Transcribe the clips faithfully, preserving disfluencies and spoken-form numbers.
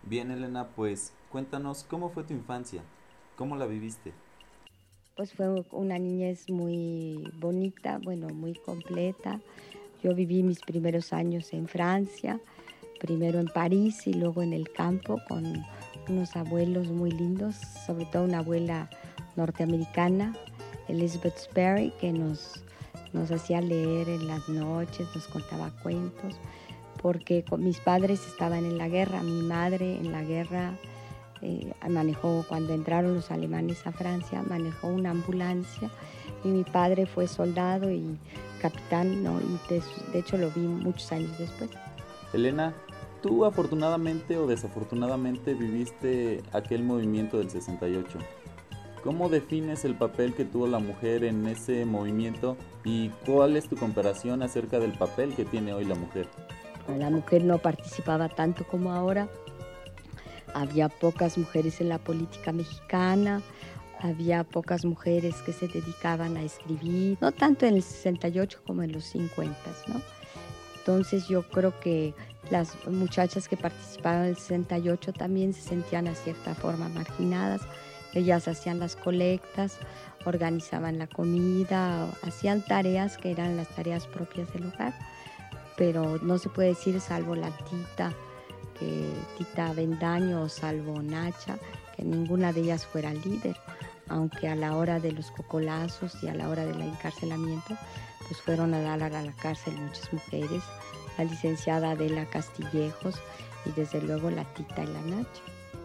Bien, Elena, pues cuéntanos cómo fue tu infancia, cómo la viviste. Pues fue una niñez muy bonita, bueno, muy completa. Yo viví mis primeros años en Francia, primero en París y luego en el campo con unos abuelos muy lindos, sobre todo una abuela norteamericana, Elizabeth Sperry, que nos, nos hacía leer en las noches, nos contaba cuentos, porque con mis padres estaban en la guerra, mi madre en la guerra eh, manejó, cuando entraron los alemanes a Francia, manejó una ambulancia y mi padre fue soldado y capitán, ¿no? Y de, de hecho lo vi muchos años después. Elena, tú afortunadamente o desafortunadamente viviste aquel movimiento del sesenta y ocho. ¿Cómo defines el papel que tuvo la mujer en ese movimiento y cuál es tu comparación acerca del papel que tiene hoy la mujer? La mujer no participaba tanto como ahora, había pocas mujeres en la política mexicana, había pocas mujeres que se dedicaban a escribir, no tanto en el sesenta y ocho como en los cincuenta, ¿no? Entonces yo creo que las muchachas que participaban en el sesenta y ocho también se sentían a cierta forma marginadas. Ellas hacían las colectas, organizaban la comida, hacían tareas que eran las tareas propias del hogar, pero no se puede decir salvo la tita, que Tita Avendaño o salvo Nacha, que ninguna de ellas fuera líder, aunque a la hora de los cocolazos y a la hora del encarcelamiento, pues fueron a dar a la cárcel muchas mujeres, la licenciada Adela Castillejos y desde luego la Tita y la Nacha.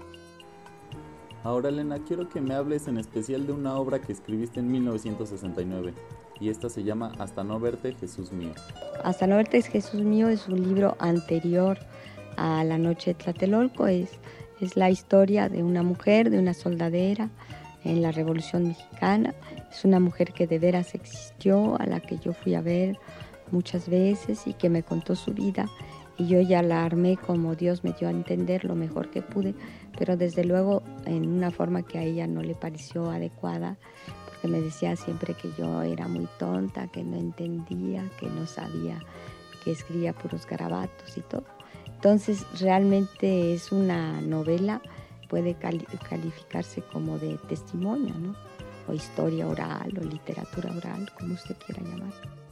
Ahora, Elena, quiero que me hables en especial de una obra que escribiste en mil novecientos sesenta y nueve y esta se llama Hasta no verte, Jesús mío. Hasta no verte, Jesús mío es un libro anterior a La noche de Tlatelolco, es, es la historia de una mujer, de una soldadera en la Revolución Mexicana. Es una mujer que de veras existió, a la que yo fui a ver muchas veces y que me contó su vida. Y yo ya la armé como Dios me dio a entender lo mejor que pude, pero desde luego en una forma que a ella no le pareció adecuada, porque me decía siempre que yo era muy tonta, que no entendía, que no sabía, que escribía puros garabatos y todo. Entonces realmente es una novela, puede cali calificarse como de testimonio, ¿no? O historia oral o literatura oral, como usted quiera llamar.